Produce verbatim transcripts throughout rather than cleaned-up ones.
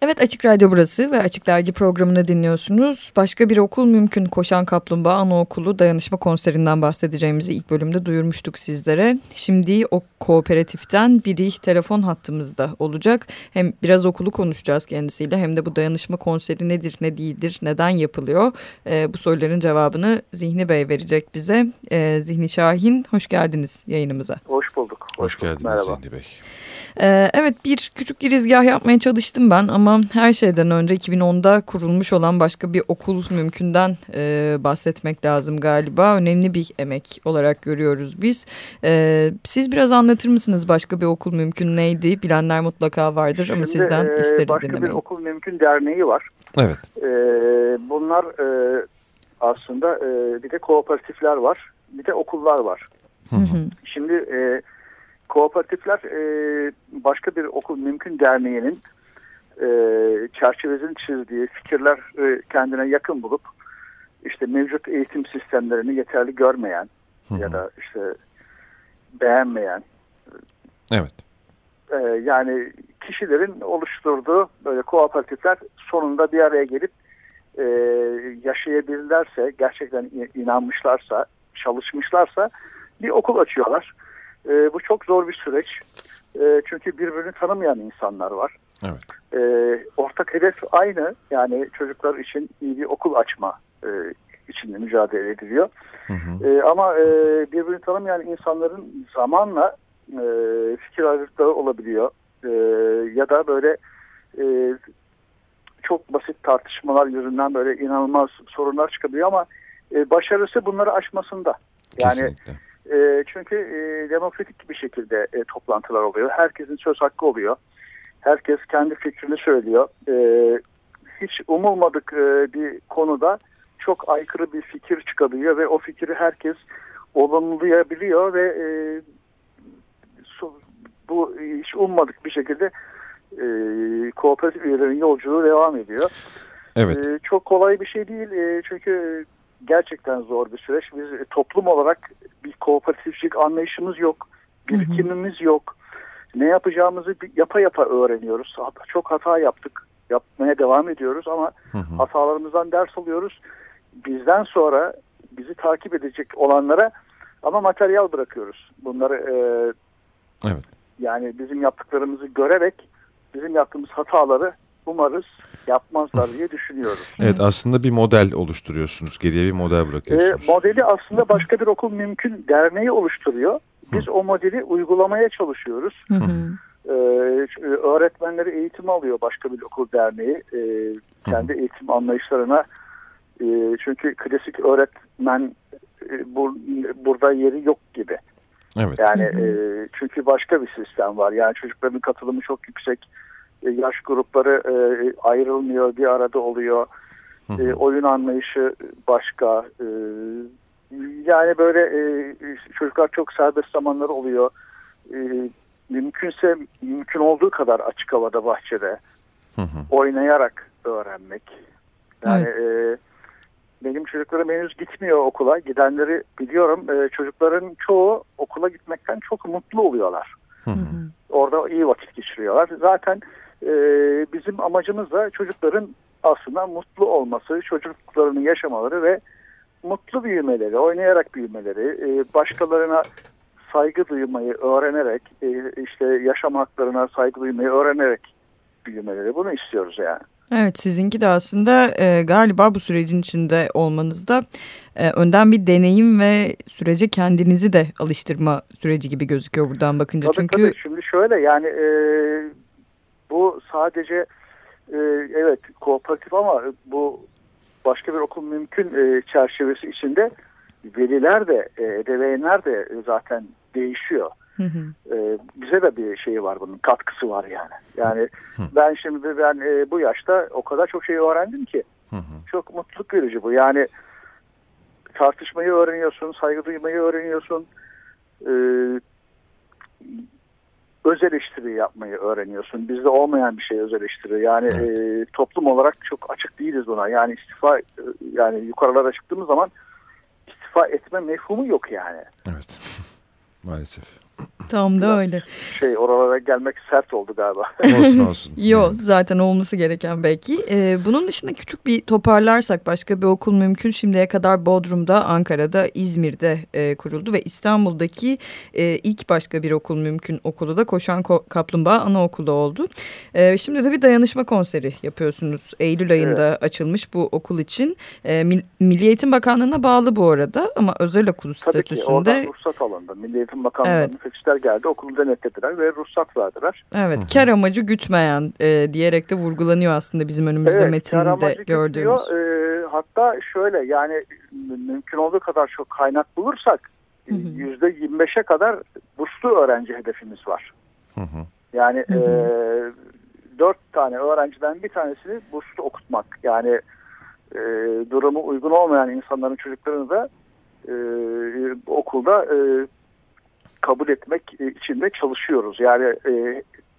Evet, Açık Radyo burası ve Açık Dergi programını dinliyorsunuz. Başka bir okul mümkün. Koşan Kaplumbağa Anaokulu Dayanışma Konseri'nden bahsedeceğimizi ilk bölümde duyurmuştuk sizlere. Şimdi o kooperatiften biri telefon hattımızda olacak. Hem biraz okulu konuşacağız kendisiyle hem de bu dayanışma konseri nedir, ne değildir, neden yapılıyor? Ee, bu soruların cevabını Zihni Bey verecek bize. Ee, Zihni Şahin, hoş geldiniz yayınımıza. Hoş bulduk. Hoş, hoş geldiniz Merhaba. Zihni Bey. Ee, evet, bir küçük girizgah yapmaya çalıştım ben ama her şeyden önce iki bin onda kurulmuş olan başka bir okul mümkünden e, bahsetmek lazım galiba. Önemli bir emek olarak görüyoruz biz. E, siz biraz anlatır mısınız başka bir okul mümkün neydi? Bilenler mutlaka vardır. Şimdi, ama sizden e, isteriz başka dinlemeyi. Başka bir okul mümkün derneği var. Evet. E, bunlar e, aslında e, bir de kooperatifler var. Bir de okullar var. Hı hı. Şimdi e, kooperatifler e, başka bir okul mümkün derneğinin e, çerçevesini çizdiği fikirler e, kendine yakın bulup işte mevcut eğitim sistemlerini yeterli görmeyen hı hı. ya da işte beğenmeyen evet. e, yani kişilerin oluşturduğu böyle kooperatifler sonunda bir araya gelip e, yaşayabilirlerse, gerçekten inanmışlarsa, çalışmışlarsa bir okul açıyorlar. E, bu çok zor bir süreç. E, çünkü birbirini tanımayan insanlar var. Evet. E, ortak hedef aynı. Yani çocuklar için iyi bir okul açma e, için mücadele ediliyor. Hı hı. E, ama e, birbirini tanımayan insanların zamanla e, fikir ayrılıkları olabiliyor. E, ya da böyle e, çok basit tartışmalar yüzünden böyle inanılmaz sorunlar çıkabiliyor ama e, başarısı bunları aşmasında. Yani kesinlikle. E, çünkü e, demokratik bir şekilde e, toplantılar oluyor. Herkesin söz hakkı oluyor. Herkes kendi fikrini söylüyor. E, hiç umulmadık e, bir konuda çok aykırı bir fikir çıkabiliyor ve o fikri herkes olumlayabiliyor ve e, su, bu hiç ummadık bir şekilde e, kooperatif üyelerinin yolculuğu devam ediyor. Evet. E, çok kolay bir şey değil e, çünkü gerçekten zor bir süreç. Biz e, toplum olarak bir kooperatifçilik anlayışımız yok. Birikimimiz yok. Ne yapacağımızı yapa yapa öğreniyoruz. Çok hata yaptık. Yapmaya devam ediyoruz ama hı hı. hatalarımızdan ders alıyoruz. Bizden sonra bizi takip edecek olanlara ama materyal bırakıyoruz. Bunları e, evet. yani bizim yaptıklarımızı görerek bizim yaptığımız hataları umarız yapmazlar diye düşünüyoruz. Evet, aslında bir model oluşturuyorsunuz. Geriye bir model bırakıyorsunuz. E, modeli aslında başka bir okul mümkün derneği oluşturuyor. Biz hı. o modeli uygulamaya çalışıyoruz. Hı hı. Ee, öğretmenleri eğitim alıyor başka bir okul derneği. Ee, kendi hı hı. eğitim anlayışlarına. Ee, çünkü klasik öğretmen e, bur, burada yeri yok gibi. Evet. Yani hı hı. E, çünkü başka bir sistem var. Yani çocukların katılımı çok yüksek. E, yaş grupları e, ayrılmıyor, bir arada oluyor. Hı hı. E, oyun anlayışı başka. E, Yani böyle e, çocuklar çok serbest zamanları oluyor. E, mümkünse mümkün olduğu kadar açık havada, bahçede hı hı. oynayarak öğrenmek. Yani evet. e, benim çocuklarım henüz gitmiyor okula. Gidenleri biliyorum. E, çocukların çoğu okula gitmekten çok mutlu oluyorlar. Hı hı. Orada iyi vakit geçiriyorlar. Zaten e, bizim amacımız da çocukların aslında mutlu olması, çocuklarını yaşamaları ve mutlu büyümeleri, oynayarak büyümeleri, başkalarına saygı duymayı öğrenerek, işte yaşam haklarına saygı duymayı öğrenerek büyümeleri. Bunu istiyoruz yani. Evet, sizinki de aslında e, galiba bu sürecin içinde olmanızda e, önden bir deneyim ve sürece kendinizi de alıştırma süreci gibi gözüküyor buradan bakınca. Tabii Çünkü tabii. Şimdi şöyle yani e, bu sadece e, evet kooperatif ama bu başka bir okul mümkün e, çerçevesi içinde veliler de, e, ebeveynler de zaten değişiyor. Hı hı. E, bize de bir şey var, bunun katkısı var yani. Yani hı. ben şimdi ben e, bu yaşta o kadar çok şey öğrendim ki hı hı. çok mutluluk verici bu. Yani tartışmayı öğreniyorsun, saygı duymayı öğreniyorsun, e, öz eleştiri yapmayı öğreniyorsun. Bizde olmayan bir şey öz eleştiri. Yani evet. e, toplum olarak çok açık değiliz buna. Yani istifa, yani yukarılara çıktığımız zaman istifa etme mefhumu yok yani. Evet. Maalesef. Tam da öyle. Şey, oralara gelmek sert oldu galiba. Olsun olsun. Yok, zaten olması gereken belki. Ee, bunun dışında küçük bir toparlarsak başka bir okul mümkün. Şimdiye kadar Bodrum'da, Ankara'da, İzmir'de e, kuruldu ve İstanbul'daki e, ilk başka bir okul mümkün okulu da Koşan Ko- Kaplumbağa Anaokulu oldu. E, şimdi de bir dayanışma konseri yapıyorsunuz. Eylül ayında evet. açılmış bu okul için. E, Milli Eğitim Bakanlığı'na bağlı bu arada ama özel okul Tabii statüsünde. Tabii ki oradan ruhsat alındı. Milli Eğitim Bakanlığı'nın evet. müfettişler geldi, okulu denetlediler ve ruhsat verdiler. Evet, kar amacı gütmeyen e, diyerek de vurgulanıyor aslında bizim önümüzde evet, metinde gördüğümüz. E, hatta şöyle, yani mümkün olduğu kadar çok kaynak bulursak yüzde yirmi beşe kadar burslu öğrenci hedefimiz var. Hı hı. Yani hı hı. E, dört tane öğrenciden bir tanesini burslu okutmak. Yani e, durumu uygun olmayan insanların çocuklarını da e, okulda e, kabul etmek için de çalışıyoruz. Yani e,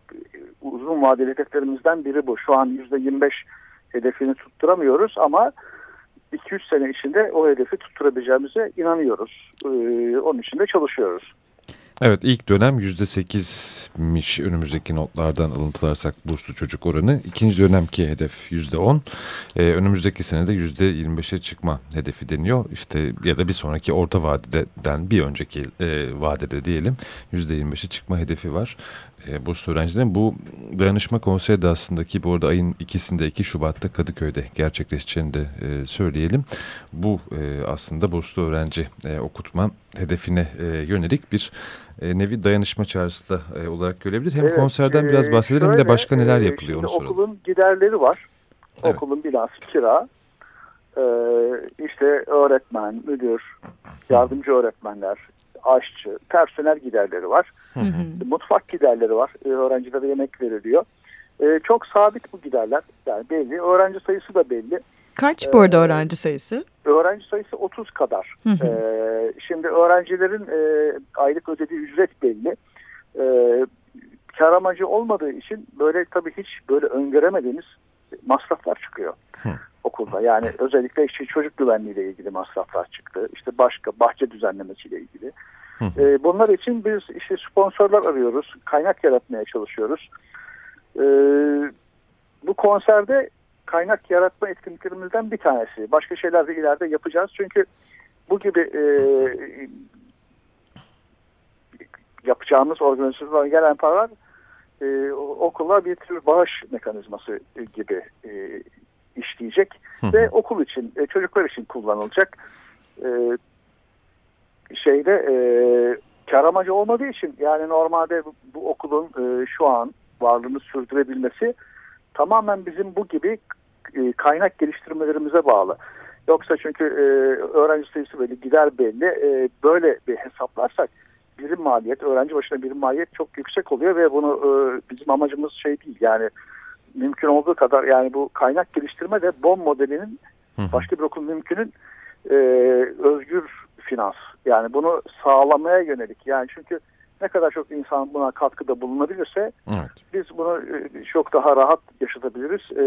uzun vadeli hedeflerimizden biri bu. Şu an yüzde yirmi beş hedefini tutturamıyoruz ama iki üç sene içinde o hedefi tutturabileceğimize inanıyoruz. E, onun için de çalışıyoruz. Evet, ilk dönem yüzde sekizmiş önümüzdeki notlardan alıntılarsak burslu çocuk oranı. İkinci dönemki hedef yüzde on. Ee, önümüzdeki senede yüzde yirmi beşe çıkma hedefi deniyor. İşte ya da bir sonraki orta vadeden bir önceki e, vadede diyelim yüzde yirmi beşe çıkma hedefi var. E, burslu öğrencilerin bu dayanışma konseri de aslında ki bu arada ayın ikisinde iki Şubat'ta Kadıköy'de gerçekleşeceğini de e, söyleyelim. Bu e, aslında burslu öğrenci e, okutma hedefine e, yönelik bir e, nevi dayanışma çağrısı da e, olarak görebilir. Hem evet, konserden biraz bahsedelim hem de başka neler yapılıyor onu soralım. Okulun giderleri var. Evet. Okulun binası kira. Ee, işte öğretmen, müdür, yardımcı öğretmenler, aşçı, personel giderleri var. Hı hı. Mutfak giderleri var. Ee, öğrencilere yemek veriliyor. Ee, çok sabit bu giderler. Yani belli. Öğrenci sayısı da belli. Kaç bu arada ee, öğrenci sayısı? Öğrenci sayısı otuz kadar. Hı hı. Ee, şimdi öğrencilerin e, aylık ödediği ücret belli. Ee, kar amacı olmadığı için böyle tabii hiç böyle öngöremediğimiz masraflar çıkıyor hı. okulda. Yani özellikle işte çocuk güvenliğiyle ilgili masraflar çıktı. İşte başka bahçe düzenlemesiyle ilgili. Hı hı. Ee, bunlar için biz işte sponsorlar arıyoruz. Kaynak yaratmaya çalışıyoruz. Ee, bu konserde kaynak yaratma etkinliklerimizden bir tanesi. Başka şeyler de ileride yapacağız. Çünkü bu gibi e, yapacağımız organizasyonlara gelen paralar e, okula bir tür bağış mekanizması gibi e, işleyecek. Hı hı. Ve okul için, e, çocuklar için kullanılacak. E, şeyde e, kar amacı olmadığı için yani normalde bu, bu okulun e, şu an varlığını sürdürebilmesi tamamen bizim bu gibi e, kaynak geliştirmelerimize bağlı. Yoksa çünkü e, öğrenci sayısı belli, gider belli. E, böyle bir hesaplarsak birim maliyet, öğrenci başına birim maliyet çok yüksek oluyor ve bunu e, bizim amacımız şey değil. Yani mümkün olduğu kadar yani bu kaynak geliştirme de B O M modelinin başka bir okul mümkünün e, özgür finans. Yani bunu sağlamaya yönelik. Yani çünkü ne kadar çok insan buna katkıda bulunabilirse evet. biz bunu çok daha rahat yaşatabiliriz e,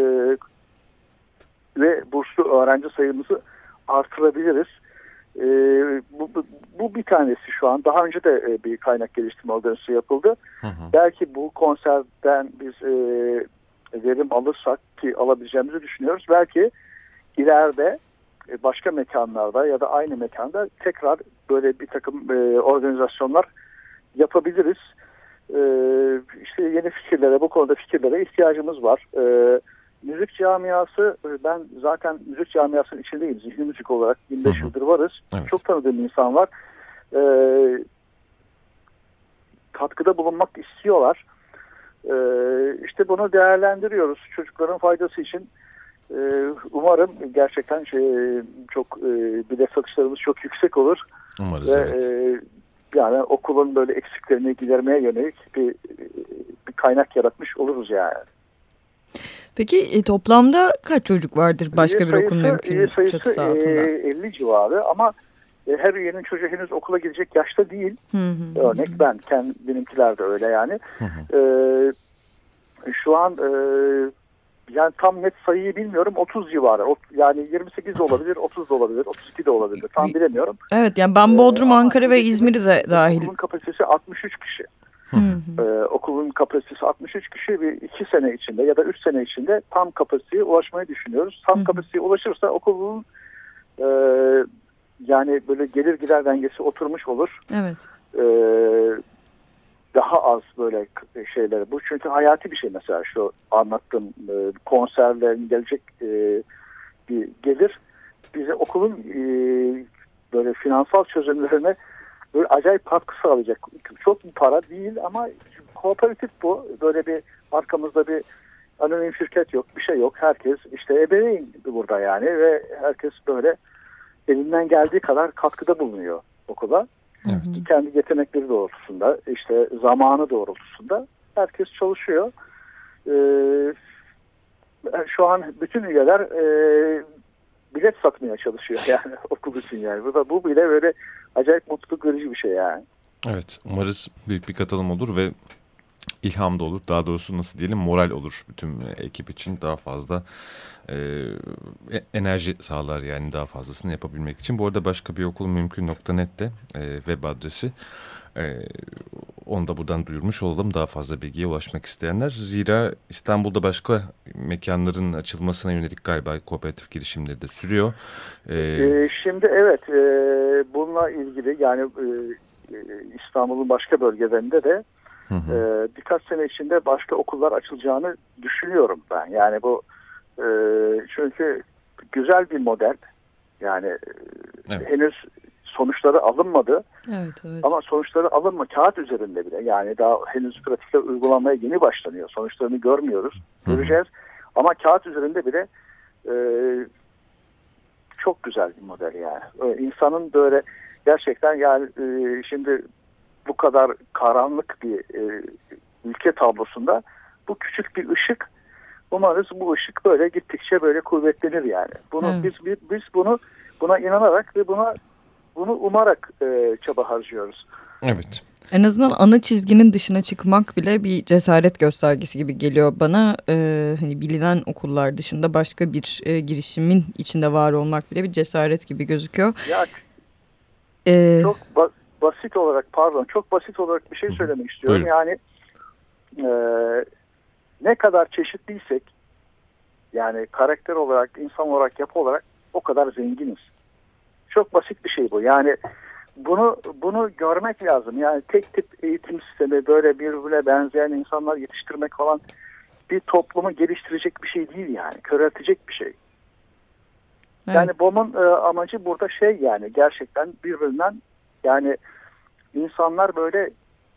ve burslu öğrenci sayımızı artırabiliriz. E, bu, bu, bu bir tanesi şu an. Daha önce de e, bir kaynak geliştirme organizasyonu yapıldı. Hı hı. Belki bu konserden biz e, verim alırsak ki alabileceğimizi düşünüyoruz. Belki ileride e, başka mekanlarda ya da aynı mekanda tekrar böyle bir takım e, organizasyonlar yapabiliriz. Ee, işte yeni fikirlere, bu konuda fikirlere ihtiyacımız var. Ee, müzik camiası, ben zaten müzik camiasının içindeyim. Zihni müzik olarak yirmi beş yıldır varız. Evet. Çok tanıdığım insan var. Ee, katkıda bulunmak istiyorlar. Ee, işte bunu değerlendiriyoruz çocukların faydası için. Ee, umarım gerçekten şey, çok e, bilet satışlarımız çok yüksek olur. Umarız Ve, evet. E, Yani okulun böyle eksiklerini gidermeye yönelik bir, bir kaynak yaratmış oluruz yani. Peki e, toplamda kaç çocuk vardır başka üye bir okulun mümkün çatısı altında? E, elli civarı ama e, her üyenin çocuğu henüz okula gidecek yaşta değil. Hı hı. Örnek ben, kendim, benimkiler de öyle yani. Hı hı. E, şu an e, yani tam net sayıyı bilmiyorum, otuz civarı. Yani yirmi sekiz de olabilir, otuz da olabilir, otuz iki de olabilir. Tam bilemiyorum. Evet, yani ben Bodrum, ee, Ankara ve İzmir'i de dahil. Okulun kapasitesi altmış üç kişi. Ee, okulun kapasitesi altmış üç kişi. Bir iki sene içinde ya da üç sene içinde tam kapasiteye ulaşmayı düşünüyoruz. Tam kapasiteye ulaşırsa okulun e, yani böyle gelir gider dengesi oturmuş olur. Evet. Ee, daha az böyle şeyler. Bu çünkü hayati bir şey mesela şu anlattığım e, konserlerin gelecek e, bir gelir bize okulun e, böyle finansal çözümlerine böyle acayip katkı sağlayacak. Çok bir para değil ama kooperatif bu. Böyle bir arkamızda bir anonim şirket yok, bir şey yok. Herkes işte ebeveyn burada yani ve herkes böyle elinden geldiği kadar katkıda bulunuyor okula. Evet. Kendi yetenekleri doğrultusunda, işte zamanı doğrultusunda herkes çalışıyor. Ee, şu an bütün üyeler e, bilet satmaya çalışıyor yani okul için yani. Bu da bu bile böyle acayip mutluluk verici bir şey yani. Evet, umarız büyük bir katılım olur ve ilham da olur. Daha doğrusu nasıl diyelim, moral olur bütün ekip için, daha fazla e, enerji sağlar yani daha fazlasını yapabilmek için. Bu arada başka bir okul mümkün nokta net'te e, web adresi. E, onu da buradan duyurmuş olalım daha fazla bilgiye ulaşmak isteyenler. Zira İstanbul'da başka mekanların açılmasına yönelik galiba kooperatif girişimleri de sürüyor. E, e, şimdi evet, e, bununla ilgili yani e, İstanbul'un başka bölgelerinde de Hı hı. Ee, birkaç sene içinde başka okullar açılacağını düşünüyorum ben. Yani bu e, çünkü güzel bir model. Yani evet. henüz sonuçları alınmadı. Evet, evet. Ama sonuçları alınma kağıt üzerinde bile. Yani daha henüz pratikte uygulanmaya yeni başlanıyor. Sonuçlarını görmüyoruz. Hı hı. Göreceğiz. Ama kağıt üzerinde bile e, çok güzel bir model yani. İnsanın böyle gerçekten yani e, şimdi bu kadar karanlık bir e, ülke tablosunda bu küçük bir ışık, umarız bu ışık böyle gittikçe böyle kuvvetlenir yani. Bunu evet. biz, biz biz bunu buna inanarak ve buna bunu umarak e, çaba harcıyoruz. Evet. En azından ana çizginin dışına çıkmak bile bir cesaret göstergesi gibi geliyor bana. Ee, hani bilinen okullar dışında başka bir e, girişimin içinde var olmak bile bir cesaret gibi gözüküyor. Ya, ee, çok ba- basit olarak pardon çok basit olarak bir şey söylemek istiyorum. Buyurun. Yani e, ne kadar çeşitliysek yani karakter olarak, insan olarak, yapı olarak o kadar zenginiz. Çok basit bir şey bu. Yani bunu bunu görmek lazım. Yani tek tip eğitim sistemi, böyle birbirine benzeyen insanlar yetiştirmek falan bir toplumu geliştirecek bir şey değil yani. Köreltecek bir şey. Evet. Yani B O M'un e, amacı burada şey yani gerçekten birbirinden yani insanlar böyle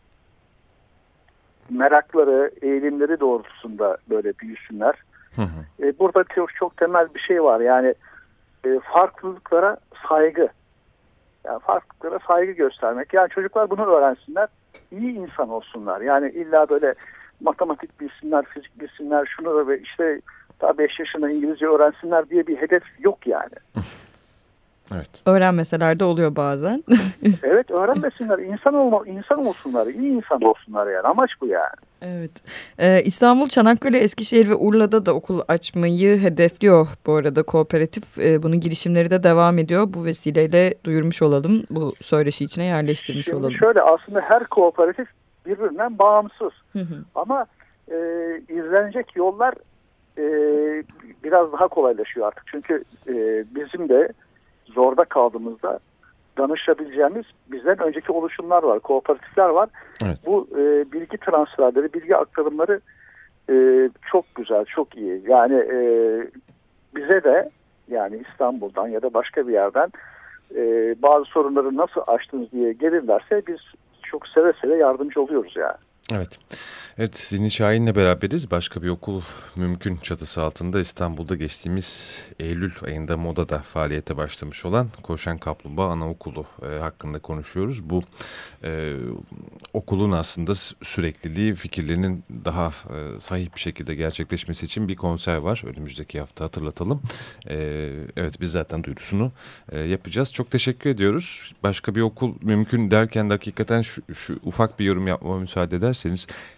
merakları, eğilimleri doğrultusunda böyle büyüsünler. Hı hı. E, burada çok, çok temel bir şey var. Yani e, farklılıklara saygı. Yani farklılıklara saygı göstermek. Yani çocuklar bunu öğrensinler. İyi insan olsunlar. Yani illa böyle matematik bilsinler, fizik bilsinler, şunu da işte daha beş yaşında İngilizce öğrensinler diye bir hedef yok yani. Evet. Öğrenmeseler de oluyor bazen. Evet, öğrenmesinler. İnsan olma, insan olsunlar. İyi insan olsunlar yani. Amaç bu yani. Evet. Ee, İstanbul, Çanakkale, Eskişehir ve Urla'da da okul açmayı hedefliyor bu arada kooperatif. Ee, bunun girişimleri de devam ediyor. Bu vesileyle duyurmuş olalım. Bu söyleşi içine yerleştirmiş Şimdi olalım. Şöyle aslında her kooperatif birbirinden bağımsız. Hı hı. Ama e, izlenecek yollar e, biraz daha kolaylaşıyor artık. Çünkü e, bizim de zorda kaldığımızda danışabileceğimiz bizden önceki oluşumlar var, kooperatifler var. Evet. Bu e, bilgi transferleri, bilgi aktarımları e, çok güzel, çok iyi. Yani e, bize de yani İstanbul'dan ya da başka bir yerden e, bazı sorunları nasıl aştınız diye gelirlerse biz çok seve seve yardımcı oluyoruz yani. Evet. Evet, Zihni Şahin'le beraberiz. Başka bir okul mümkün çatısı altında İstanbul'da geçtiğimiz Eylül ayında Moda'da faaliyete başlamış olan Koşan Kaplumbağa Anaokulu e, hakkında konuşuyoruz. Bu e, okulun aslında sürekliliği, fikirlerinin daha e, sahih bir şekilde gerçekleşmesi için bir konser var. Önümüzdeki hafta hatırlatalım. E, evet, biz zaten duyurusunu e, yapacağız. Çok teşekkür ediyoruz. Başka bir okul mümkün derken de hakikaten şu, şu ufak bir yorum yapmama müsaade ederseniz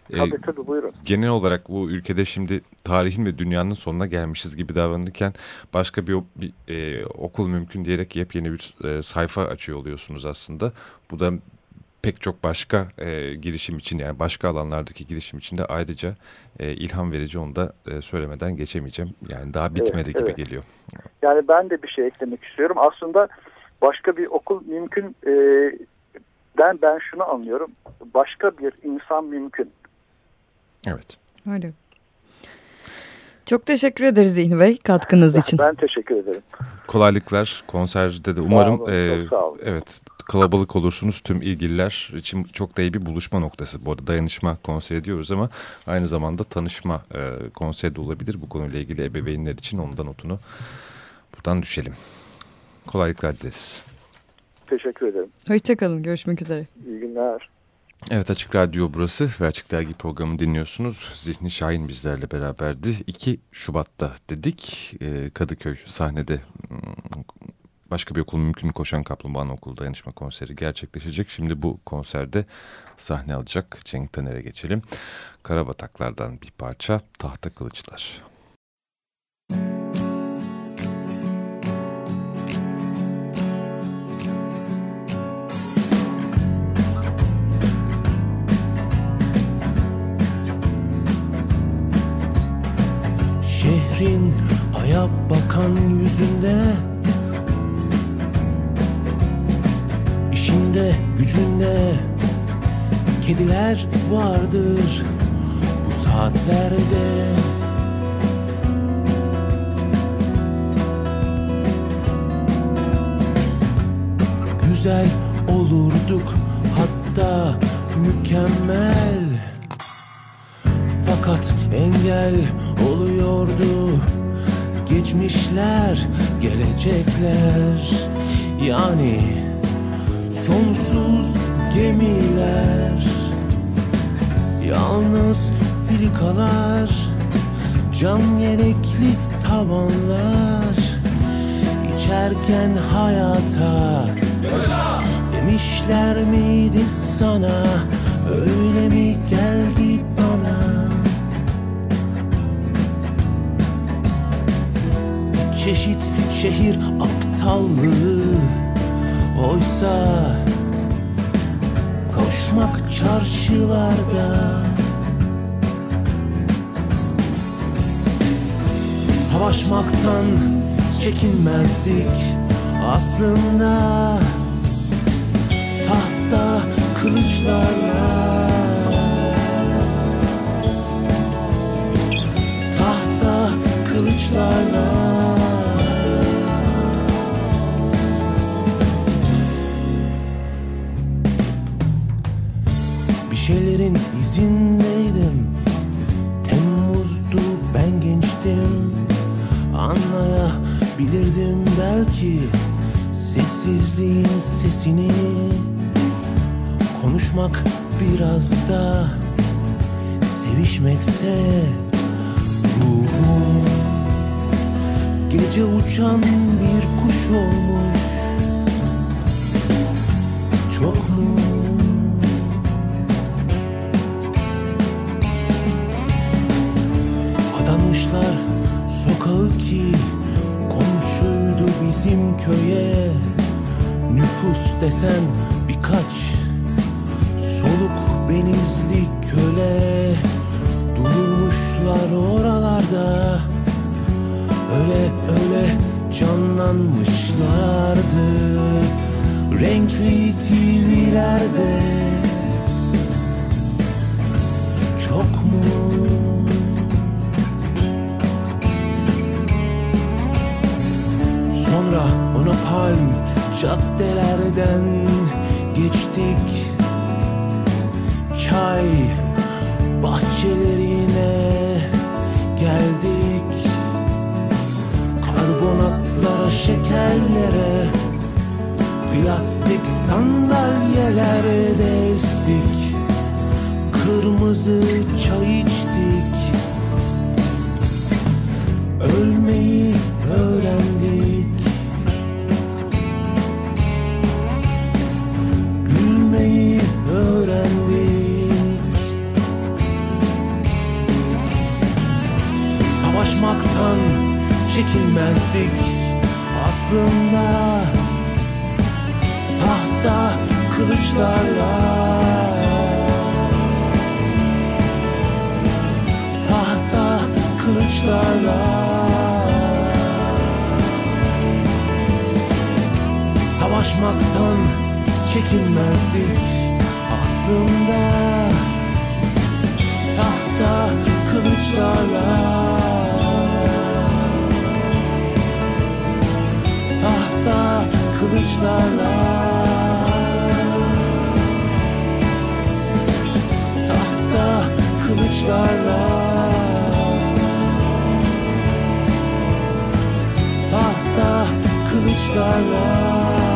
Tabii tabii, buyurun. Genel olarak bu ülkede şimdi tarihin ve dünyanın sonuna gelmişiz gibi davranırken başka bir, bir e, okul mümkün diyerek yepyeni bir e, sayfa açıyor oluyorsunuz aslında. Bu da pek çok başka e, girişim için, yani başka alanlardaki girişim için de ayrıca e, ilham verici, onu da e, söylemeden geçemeyeceğim. Yani daha bitmedi evet, gibi evet. geliyor. Yani ben de bir şey eklemek istiyorum. Aslında başka bir okul mümkün. E, ben ben şunu anlıyorum. Başka bir insan mümkün. Evet. Öyle. Çok teşekkür ederiz Zihni Bey katkınız için. Ben teşekkür ederim. Kolaylıklar konserde de umarım. Sağ olun, e, çok sağ olun. Evet, kalabalık olursunuz. Tüm ilgililer için çok da iyi bir buluşma noktası. Bu arada dayanışma konseri diyoruz ama aynı zamanda tanışma e, konseri de olabilir. Bu konuyla ilgili ebeveynler için ondan notunu buradan düşelim. Kolaylıklar dileriz. Teşekkür ederim. Hoşçakalın. Görüşmek üzere. İyi günler. Evet, Açık Radyo burası ve Açık Dergi programı dinliyorsunuz. Zihni Şahin bizlerle beraberdi. iki Şubat'ta dedik Kadıköy sahnede başka bir okul mümkün koşan Kaplumbağa Anaokulu dayanışma konseri gerçekleşecek. Şimdi bu konserde sahne alacak Cenk Taner'e geçelim. Karabataklardan bir parça, Tahta Kılıçlar. Şehrin aya bakan yüzünde, işinde gücünde kediler vardır bu saatlerde. Güzel olurduk hatta mükemmel, fakat engel oluyordu geçmişler, gelecekler, yani sonsuz gemiler. Yalnız filikalar, can yelekli tavanlar, içerken hayata yaşa demişler miydi sana, öyle mi geldi bana? Çeşit şehir aptallığı, oysa koşmak çarşılarda, savaşmaktan çekinmezdik aslında, tahta kılıçlarla, tahta kılıçlarla. Bir şeylerin izindeydim, Temmuz'du ben gençtim, anlayabilirdim belki sessizliğin sesini. Konuşmak biraz da sevişmekse ruhum gece uçan bir kuş olmuş. Çok mu? Adanmışlar sokağı ki komşuydu bizim köye. Nüfus desen birkaç soluk benizli köle, durmuşlar oralarda, öyle öyle canlanmışlardı renkli T V'lerde. Çok mu? Sonra monopalm caddelerden geçtik, çay bahçelerine geldik, karbonatlara, şekerlere, plastik sandalyelerde estik, kırmızı çay içtik, ölmeyi öğrendik, gülmeyi öğrendik. çekilmezdik aslında. Tahta kılıçlarla, tahta kılıçlarla savaşmaktan çekinmezdik aslında. Tahta kılıçlarla, tahta kılıçlarla, tahta kılıçlarla, tahta kılıçlarla.